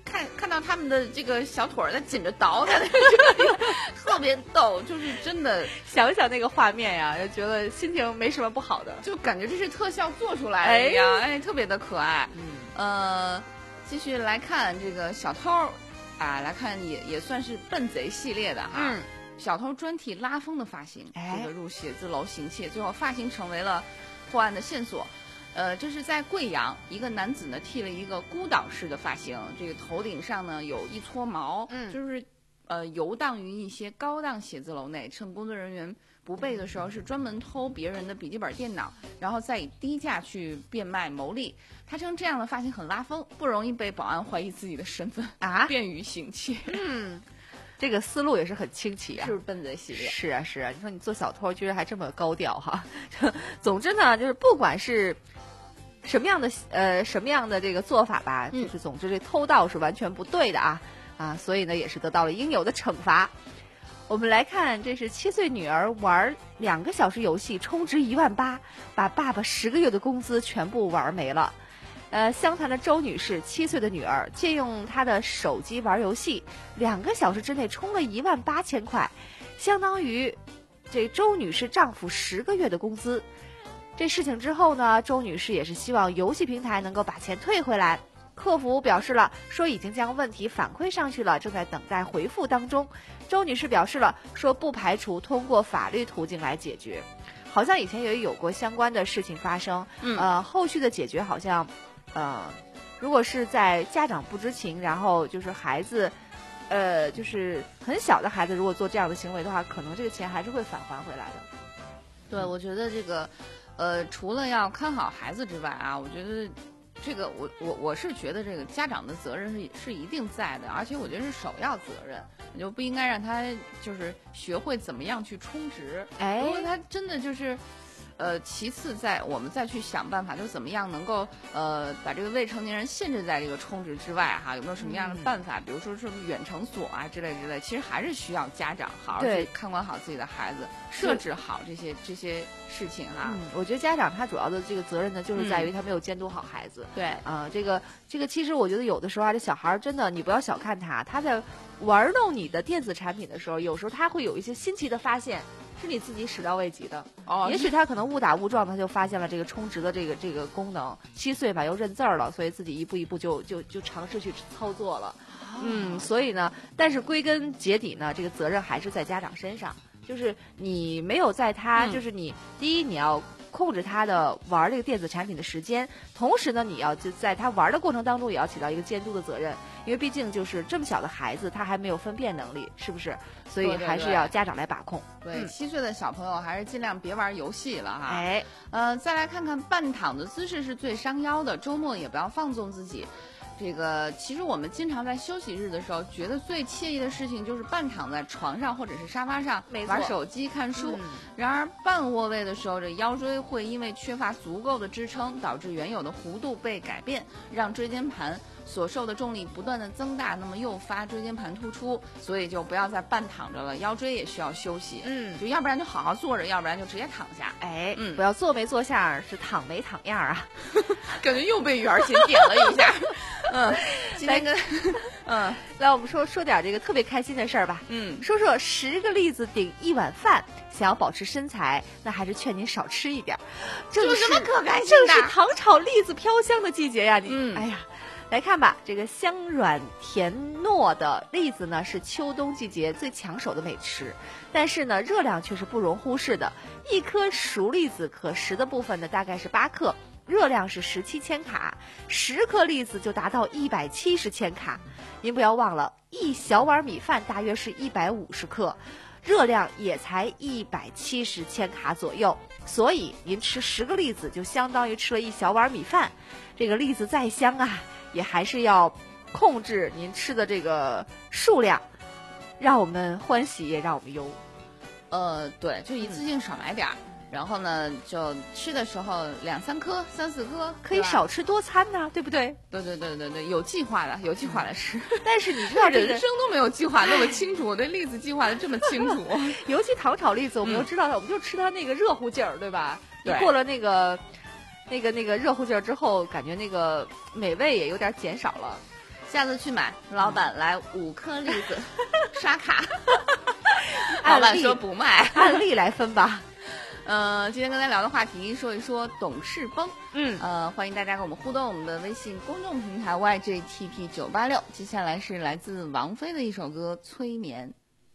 看看到他们的这个小腿儿在紧着倒在那个，特别逗，就是真的想想那个画面呀，就觉得心情没什么不好的， 就感觉这是特效做出来的一样，哎，哎特别的可爱。 嗯， 呃，继续来看这个小偷，啊，来看也也算是笨贼系列的哈。 嗯， 小偷专替拉风的发型， 哎、 这个入写字楼行窃，最后发型成为了破案的线索。呃，这是在贵阳，一个男子呢剃了一个孤岛式的发型，这个头顶上呢有一撮毛， 嗯， 就是呃游荡于一些高档写字楼内，趁工作人员不备的时候，是专门偷别人的笔记本电脑，然后再以低价去变卖牟利。他称这样的发型很拉风，不容易被保安怀疑自己的身份啊， 便于行窃。 嗯。这个思路也是很清奇啊， 是不是笨贼系列？ 是啊，是啊。你说你做小偷，居然还这么高调哈。总之呢，就是不管是什么样的呃什么样的这个做法吧， 嗯、 就是总之这偷盗是完全不对的啊啊，所以呢也是得到了应有的惩罚。我们来看，这是七岁女儿玩两个小时游戏，充值一万八，把爸爸十个月的工资全部玩没了。呃，湘潭的周女士七岁的女儿借用她的手机玩游戏，两个小时之内充了一万八千块，相当于这周女士丈夫十个月的工资。这事情之后呢，周女士也是希望游戏平台能够把钱退回来。客服表示了，说已经将问题反馈上去了，正在等待回复当中。周女士表示了，说不排除通过法律途径来解决。好像以前也有过相关的事情发生， 嗯， 呃，后续的解决好像。呃，如果是在家长不知情，然后就是孩子，呃，就是很小的孩子，如果做这样的行为的话，可能这个钱还是会返还回来的。 对，我觉得这个，呃，除了要看好孩子之外啊，我觉得这个我我我是觉得这个家长的责任是是一定在的，而且我觉得是首要责任，你就不应该让他就是学会怎么样去充值。 哎， 如果他真的就是。呃，其次在我们再去想办法，就怎么样能够呃把这个未成年人限制在这个充值之外哈？有没有什么样的办法？嗯、比如说是远程锁啊之类之类，其实还是需要家长好好去看管好自己的孩子，设置好这些这些事情哈。 嗯，我觉得家长他主要的这个责任呢，就是在于他没有监督好孩子。 嗯、对啊、呃，这个这个其实我觉得有的时候啊，这小孩真的你不要小看他，他在玩弄你的电子产品的时候，有时候他会有一些新奇的发现。是你自己始料未及的哦，也许他可能误打误撞，他就发现了这个充值的这个这个功能。七岁吧，又认字儿了，所以自己一步一步就就就尝试去操作了。哦、嗯，所以呢，但是归根结底呢，这个责任还是在家长身上。就是你没有在他，嗯、就是你第一你要控制他的玩这个电子产品的时间，同时呢，你要就在他玩的过程当中也要起到一个监督的责任。因为毕竟就是这么小的孩子，他还没有分辨能力，是不是？所以还是要家长来把控。 对，对对嗯、七岁的小朋友还是尽量别玩游戏了哈。 哎， 呃，再来看看半躺的姿势是最伤腰的，周末也不要放纵自己。这个其实我们经常在休息日的时候，觉得最惬意的事情就是半躺在床上或者是沙发上玩手机、看书。嗯、然而半卧位的时候，这腰椎会因为缺乏足够的支撑，导致原有的弧度被改变，让椎间盘所受的重力不断的增大，那么诱发椎间盘突出，所以就不要再半躺着了，腰椎也需要休息。嗯，就要不然就好好坐着，要不然就直接躺下。 哎，嗯，不要坐没坐相，是躺没躺样啊。 感觉又被袁儿姐点了一下。嗯，今天跟嗯，来我们说说点这个特别开心的事儿吧。 嗯， 说说十个栗子顶一碗饭，想要保持身材，那还是劝您少吃一点。 这有什么可开心的？正是糖炒栗子飘香的季节呀！你， 嗯， 哎呀。来看吧，这个香软甜糯的栗子呢，是秋冬季节最抢手的美食，但是呢，热量却是不容忽视的。一颗熟栗子可食的部分呢，大概是八克，热量是十七千卡，十颗栗子就达到一百七十千卡。您不要忘了，一小碗米饭大约是一百五十克，热量也才一百七十千卡左右，所以您吃十个栗子就相当于吃了一小碗米饭。这个栗子再香啊，也还是要控制您吃的这个数量，让我们欢喜也让我们忧。 呃，对，就一次性少买点儿。嗯，然后呢，就吃的时候两三颗、三四颗， 可以少吃多餐呢，对不对？ 对对对对对，有计划的，有计划的吃。 但是你知道， 人生都没有计划那么清楚，我对栗子计划的这么清楚。 尤其糖炒栗子，我们都知道它，嗯、我们就吃它那个热乎劲儿，对吧？ 对。 你过了那个。那个那个热乎劲儿之后，感觉那个美味也有点减少了。 下次去买，老板来五颗栗子，刷卡。 老板说不卖， 按例来分吧。 呃，今天跟大家聊的话题，说一说懂事崩。 嗯， 呃，欢迎大家跟我们互动，我们的微信公众平台 Y J T P 九八六。接下来是来自王菲的一首歌《催眠》。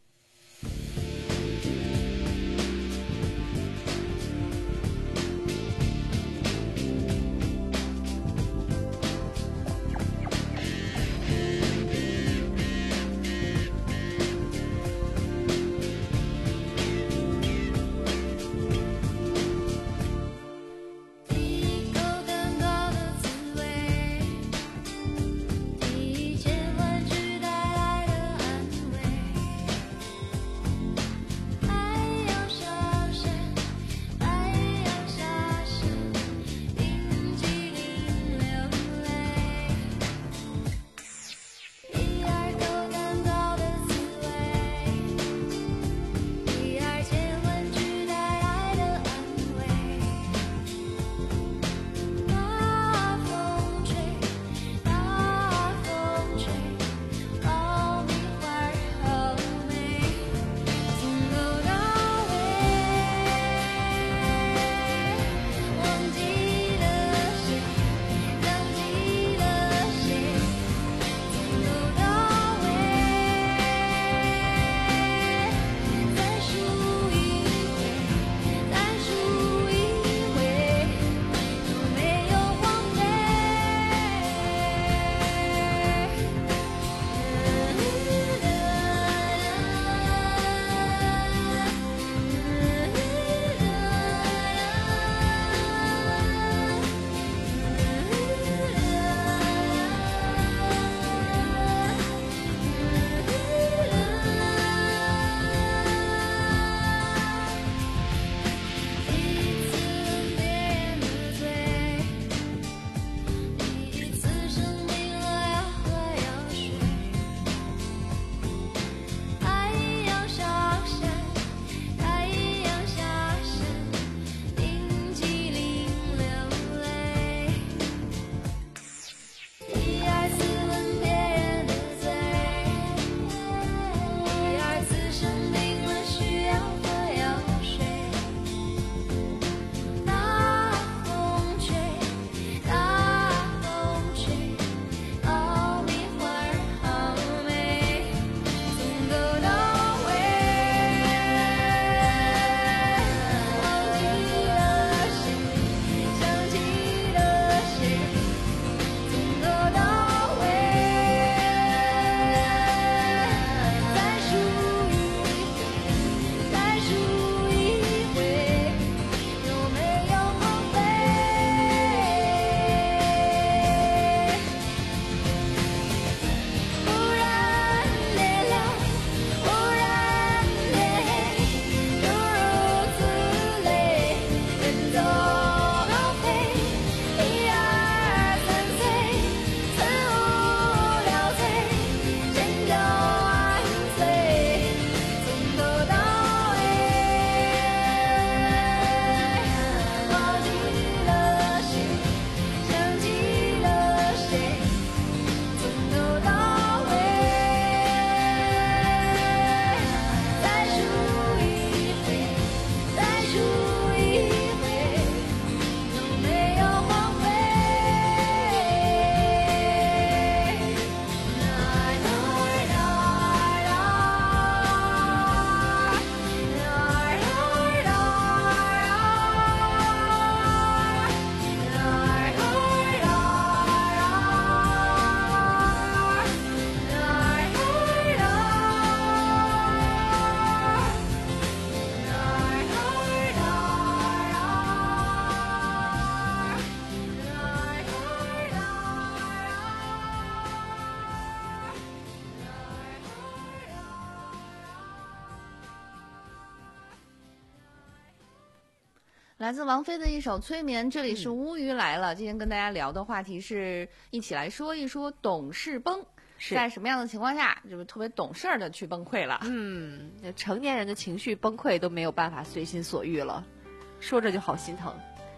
来自王菲的一首《催眠》，这里是乌鱼来了。今天跟大家聊的话题是一起来说一说懂事崩，在什么样的情况下就是特别懂事儿的去崩溃了？ 嗯，成年人的情绪崩溃都没有办法随心所欲了，说着就好心疼。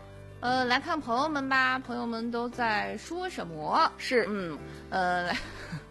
呃，来看朋友们吧，朋友们都在说什么？ 是， 嗯，呃，来。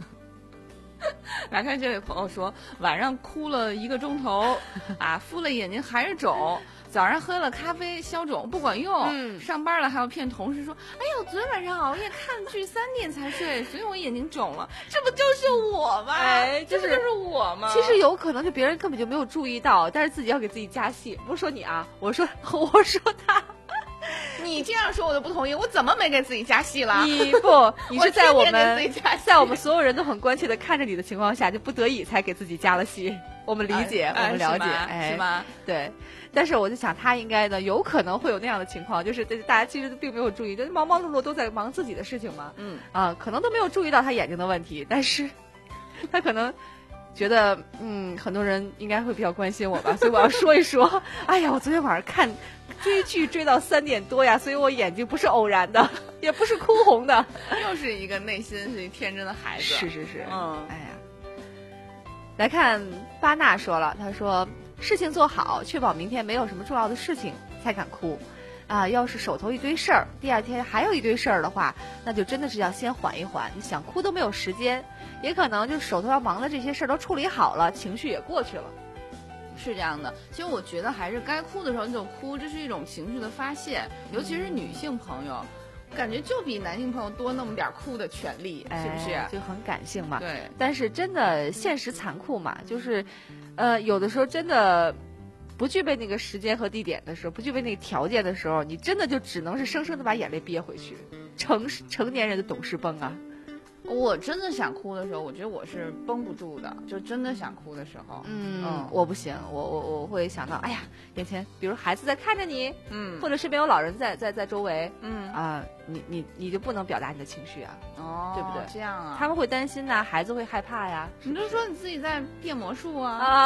来看这位朋友说，晚上哭了一个钟头，啊，敷了眼睛还是肿，早上喝了咖啡消肿不管用， 嗯， 上班了还要骗同事说，哎呦，昨天晚上熬夜看剧三点才睡，所以我眼睛肿了，这不就是我吗？ 哎， 这不就是我吗？ 其实有可能就别人根本就没有注意到，但是自己要给自己加戏。不是说你啊，我说我说他。 你这样说我都不同意，我怎么没给自己加戏了？ 你不，你是在我们我天天在我们所有人都很关切的看着你的情况下，就不得已才给自己加了戏。我们理解， 哎、 我们了解， 哎， 哎， 是吗？ 对。但是我就想，他应该呢，有可能会有那样的情况，就是大家其实并没有注意，就是忙忙碌碌都在忙自己的事情嘛， 嗯啊，可能都没有注意到他眼睛的问题，但是他可能。觉得嗯，很多人应该会比较关心我吧，所以我要说一说。哎呀，我昨天晚上看追剧追到三点多呀，所以我眼睛不是偶然的，也不是哭红的， 又是一个内心是一天真的孩子。 是是是， 嗯， 哎呀，来看巴娜说了，他说事情做好，确保明天没有什么重要的事情才敢哭。啊，要是手头一堆事儿，第二天还有一堆事儿的话，那就真的是要先缓一缓。你想哭都没有时间，也可能就是手头要忙的这些事儿都处理好了，情绪也过去了。 是这样的，其实我觉得还是该哭的时候你就哭，这是一种情绪的发泄，尤其是女性朋友，感觉就比男性朋友多那么点哭的权利， 哎、 是不是？ 就很感性嘛。 对。 但是真的现实残酷嘛，就是，呃，有的时候真的。不具备那个时间和地点的时候，不具备那个条件的时候，你真的就只能是生生的把眼泪憋回去。成成年人的懂事崩啊！ 我真的想哭的时候，我觉得我是绷不住的，就真的想哭的时候， 嗯， 嗯我不行，我我我会想到，哎呀，眼前比如孩子在看着你， 嗯， 或者身边有老人在在在周围， 嗯啊、你你你就不能表达你的情绪啊， 哦， 对不对？ 这样啊， 他们会担心呐、孩子会害怕呀。 你就说你自己在变魔术啊， 啊，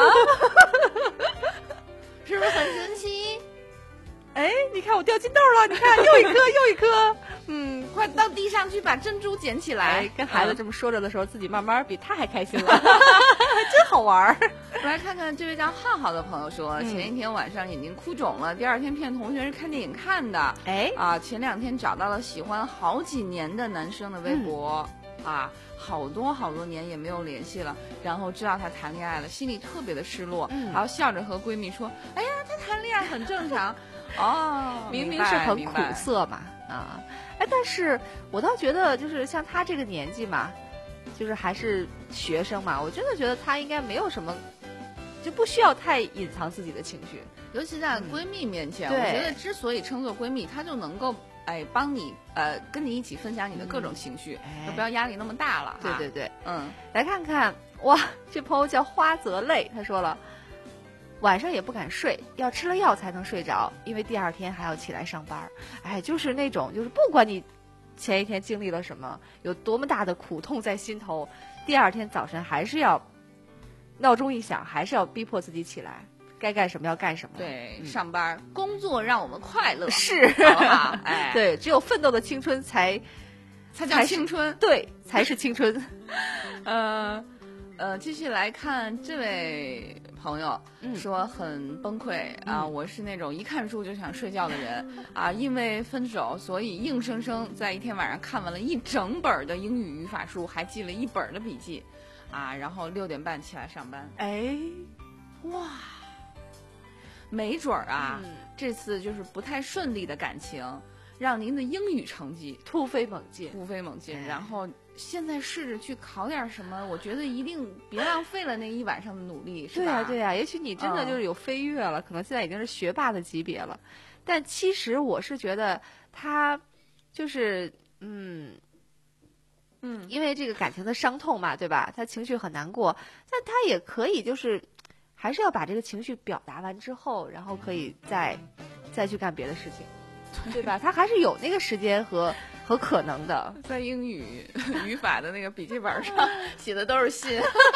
是不是很神奇？ 哎，你看我掉金豆了，你看又一颗又一颗，嗯， 快到地上去把珍珠捡起来。 哎，跟孩子这么说着的时候，自己慢慢比他还开心了，真好玩儿。 我来看看这位叫浩浩的朋友说， 嗯前一天晚上眼睛哭肿了，第二天骗同学是看电影看的。 哎啊，前两天找到了喜欢好几年的男生的微博， 嗯、 啊，好多好多年也没有联系了，然后知道他谈恋爱了，心里特别的失落， 嗯、 然后笑着和闺蜜说：“哎呀，他谈恋爱很正常。”哦， 明明是很苦涩嘛，啊，哎，但是我倒觉得，就是像他这个年纪嘛，就是还是学生嘛，我真的觉得他应该没有什么，就不需要太隐藏自己的情绪， 尤其在闺蜜面前， 嗯、 我觉得之所以称作闺蜜，她就能够哎帮你呃跟你一起分享你的各种情绪， 嗯、 就不要压力那么大了。 对对对， 嗯， 来看看哇，这朋友叫花泽类，他说了。晚上也不敢睡，要吃了药才能睡着，因为第二天还要起来上班。哎，就是那种，就是不管你前一天经历了什么，有多么大的苦痛在心头，第二天早晨还是要闹钟一响，还是要逼迫自己起来，该干什么要干什么。 对， 嗯、 上班工作让我们快乐， 是， 好不好？哎， 对，只有奋斗的青春才才叫青春， 对，才是青春。 呃。呃，继续来看这位朋友、嗯、说很崩溃啊、嗯！我是那种一看书就想睡觉的人啊，因为分手，所以硬生生在一天晚上看完了一整本的英语语法书，还记了一本的笔记啊，然后六点半起来上班。 哎， 哇，没准儿啊、 嗯， 这次就是不太顺利的感情，让您的英语成绩突飞猛进， 突飞猛进，然后。现在试着去考点什么，我觉得一定别浪费了那一晚上的努力，是吧？ 对呀、啊，对呀、啊，也许你真的就是有飞跃了、嗯，可能现在已经是学霸的级别了。但其实我是觉得他就是嗯嗯， 因为这个感情的伤痛嘛，对吧？他情绪很难过，但他也可以就是还是要把这个情绪表达完之后，然后可以再再去干别的事情，对吧？他还是有那个时间和。和可能的， 在英语语法的那个笔记本上写的都是信，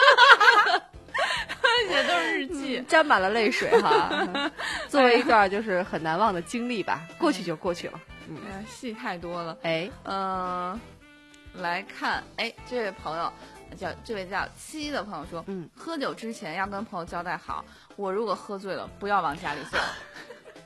写的都是日记， 嗯、沾满了泪水哈。作为一段就是很难忘的经历吧，过去就过去了。 嗯，哎、戏太多了。 哎， 嗯、呃，来看，哎，这位朋友叫这位叫七的朋友说， 嗯， 喝酒之前要跟朋友交代好，我如果喝醉了，不要往家里送。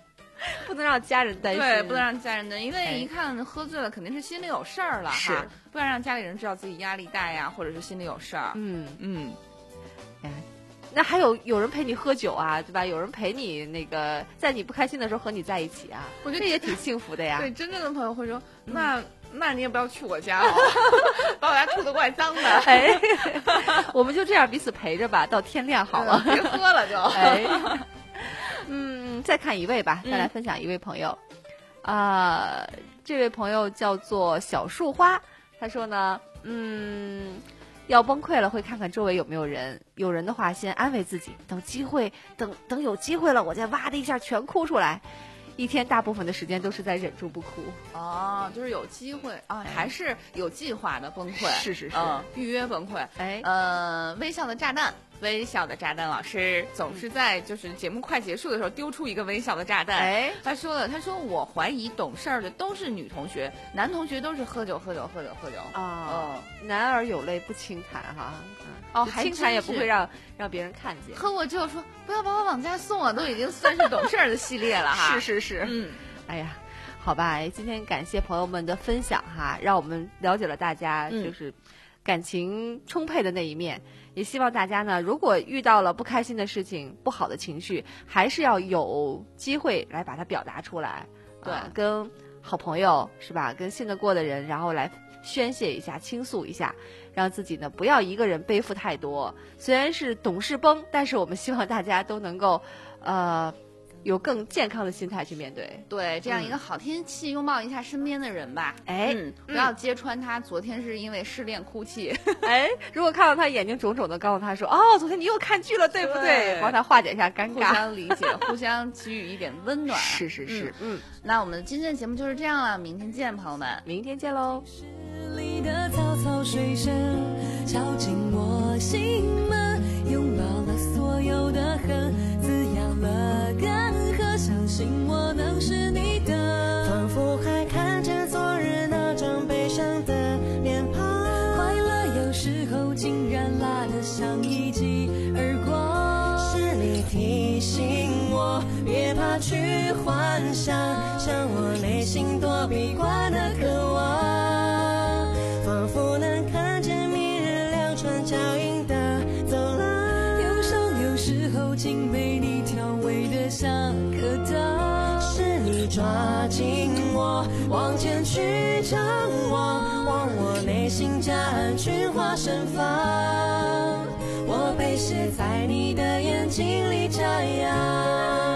不能让家人担心， 对，不能让家人担心，因为哎一看喝醉了，肯定是心里有事儿了是哈，不然让家里人知道自己压力大呀，或者是心里有事儿。 嗯嗯， 哎，那还有有人陪你喝酒啊，对吧？有人陪你那个在你不开心的时候和你在一起啊， 我觉得这也挺幸福的呀。 对，真正的朋友会说，那那你也不要去我家哦，把我家吐得怪脏的。 哎，我们就这样彼此陪着吧，到天亮好了， 别喝了就。 哎，嗯，再看一位吧，再来分享一位朋友，啊、呃，这位朋友叫做小树花，他说呢，嗯。要崩溃了，会看看周围有没有人，有人的话先安慰自己，等机会，等等有机会了，我再哇的一下全哭出来。一天大部分的时间都是在忍住不哭。 哦，就是有机会啊，还是有计划的崩溃。 是是是， 嗯，预约崩溃。 哎， 呃，微笑的炸弹。微笑的炸弹老师总是在就是节目快结束的时候丢出一个微笑的炸弹。 哎， 他说了，他说我怀疑懂事儿的都是女同学，男同学都是喝酒喝酒喝酒喝酒啊。 哦， 男儿有泪不轻弹哈。 哦， 轻弹也不会让让别人看见。 喝过之后说不要把我往家送啊，都已经算是懂事儿的系列了哈。 是是是， 嗯， 哎呀，好吧，今天感谢朋友们的分享哈，让我们了解了大家就是感情充沛的那一面。也希望大家呢，如果遇到了不开心的事情、不好的情绪，还是要有机会来把它表达出来。 对， 呃、跟好朋友是吧？跟信得过的人，然后来宣泄一下、倾诉一下，让自己呢不要一个人背负太多。虽然是懂事崩，但是我们希望大家都能够，呃。有更健康的心态去面对， 对这样一个好天气，嗯、拥抱一下身边的人吧。 哎、 嗯，不要揭穿他昨天是因为失恋哭泣。 哎，如果看到他眼睛肿肿的，告诉他说：“哦，昨天你又看剧了，对不对？” 对， 帮他化解一下尴尬， 互相理解，互相给予一点温暖。 是是是，嗯。 嗯那我们今天的节目就是这样了，明天见，朋友们， 明天见喽。 里的草草水声敲进我心门，拥抱了所有的恨，滋养了干涸，相信我能是你的， 仿佛还看见昨日那张悲伤的脸庞， 快乐有时候竟然辣得像一记耳光， 是你提醒我别怕去幻想，像我内心躲避惯的渴望，仿佛能看见明日两串脚印的走廊， 忧伤有时候竟被你调味得像颗糖， 是你抓紧我往前去张望，望我内心夹岸群花盛放，我被写在你的眼睛里眨样。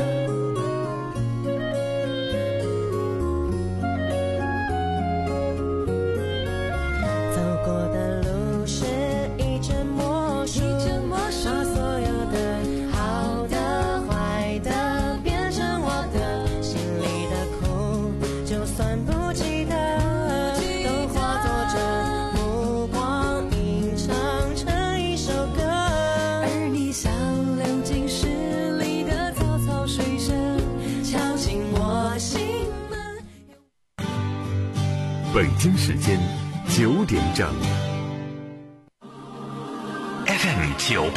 北京时间九点整。 F M 九八。